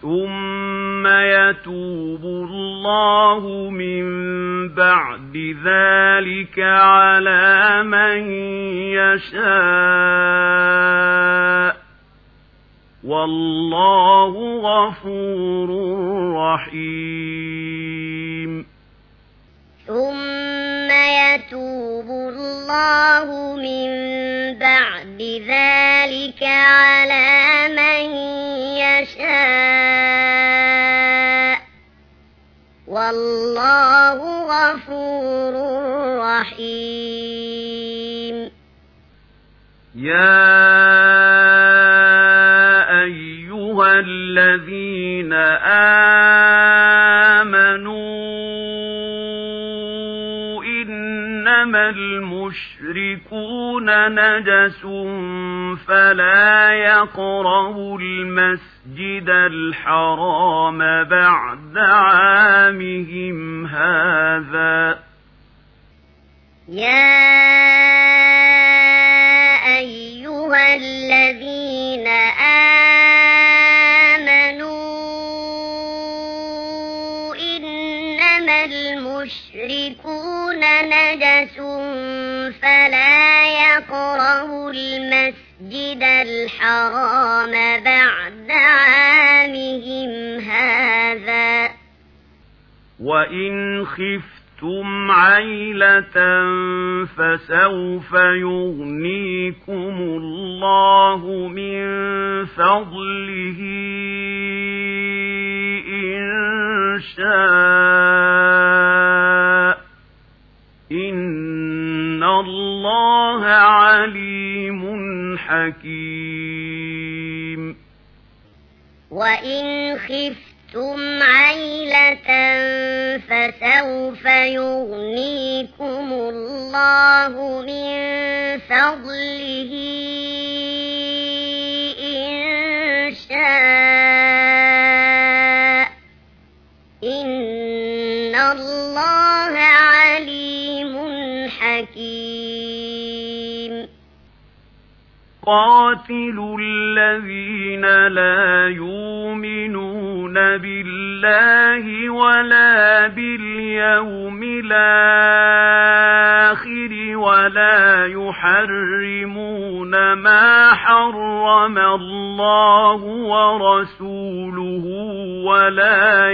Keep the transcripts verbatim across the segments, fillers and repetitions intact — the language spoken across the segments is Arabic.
ثم يتوب الله من بعد ذلك على من يشاء والله غفور رحيم. ثم يتوب الله من بعد ذلك على من يشاء والله غفور رحيم. يا أيها الذين آمنوا إنما المشركون نجس فلا يقربوا المسجد الحرام بعد عامهم هذا. يا أيها الذين آمنوا إنما المشركون نجس فلا يقربوا المسجد الحرام بعد عامهم هذا. وإن خفتم عيلة فسوف يغنيكم الله من فضله إن شاء إن الله عليم حكيم. وإن خفتم عيلة فسوف يغنيكم الله من فضله إن شاء إن الله عليم حكيم. قاتلوا الذين لا يؤمنون بالله ولا باليوم الآخر ولا يحرمون ما حرم الله ورسوله ولا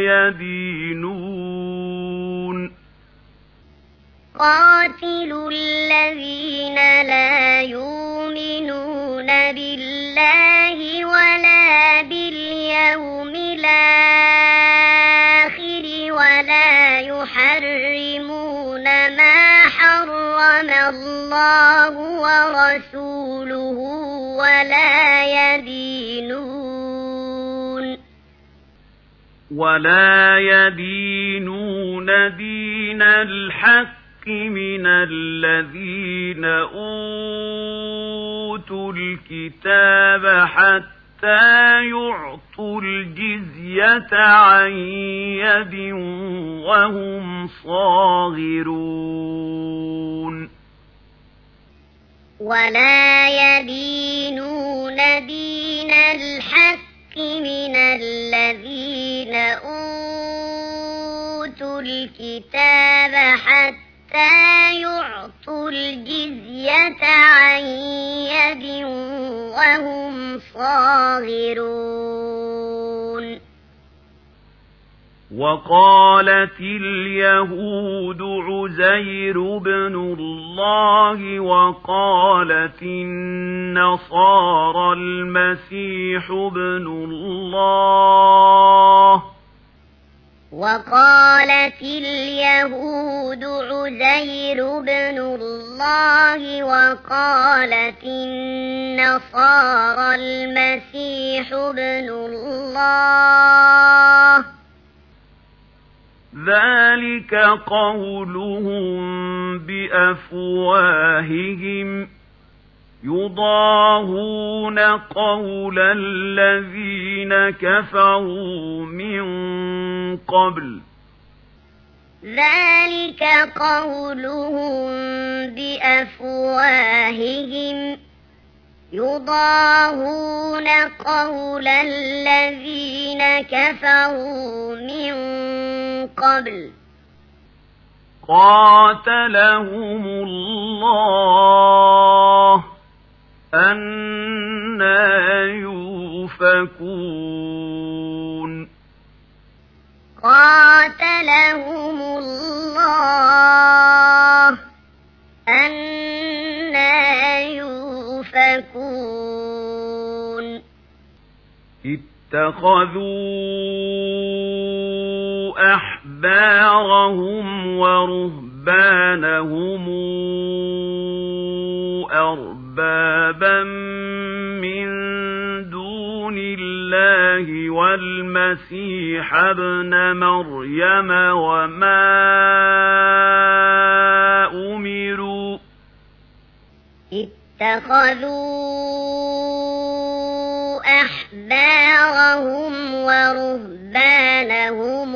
يدينون قاتلوا الذين لا يؤمنون بالله ولا باليوم الآخر ولا يحرمون ما حرم الله ورسوله ولا يدينون ولا يدينون دين الحق من الذين أوتوا الكتاب حتى يعطوا الجزية عن يد وهم صاغرون. ولا يدينون دين الحق من الذين أوتوا الكتاب حتى يعطوا الجزية عن يد وهم صاغرون. وقالت اليهود عزير بن الله وقالت النصارى المسيح بن الله وقالت اليهود عزير بن الله وقالت النصارى المسيح بن الله ذلك قولهم بأفواههم يضاهون قول الذين كفروا من قبل ذلك قولهم بأفواههم يضاهون قول الذين كفروا من قبل قاتلهم الله أنى يؤفكون قاتلهم الله أنى يؤفكون اتخذوا أحبارهم ورهبانهم أربابا من دون الله والمسيح ابن مريم وما أمروا اتخذوا أحبارهم ورهبانهم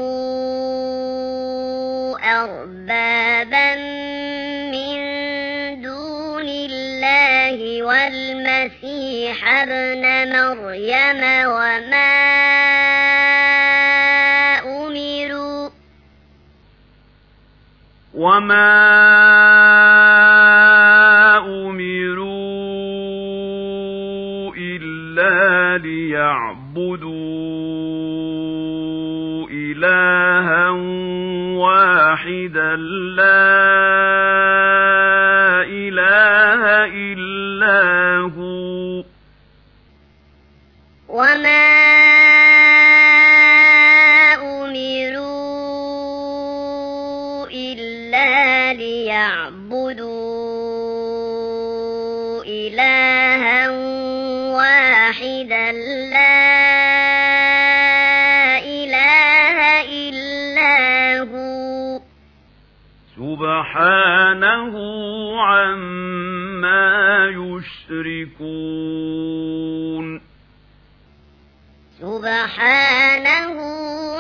أربابا من دون الله والمسيح ابن مريم وما أمروا وما أمروا إلا ليعبدوا إلها واحدا لا إله إلا هو وما أمروا إلا ليعبدوا إلها واحدا لا إله إلا هو سبحانه عما يشركون سبحانه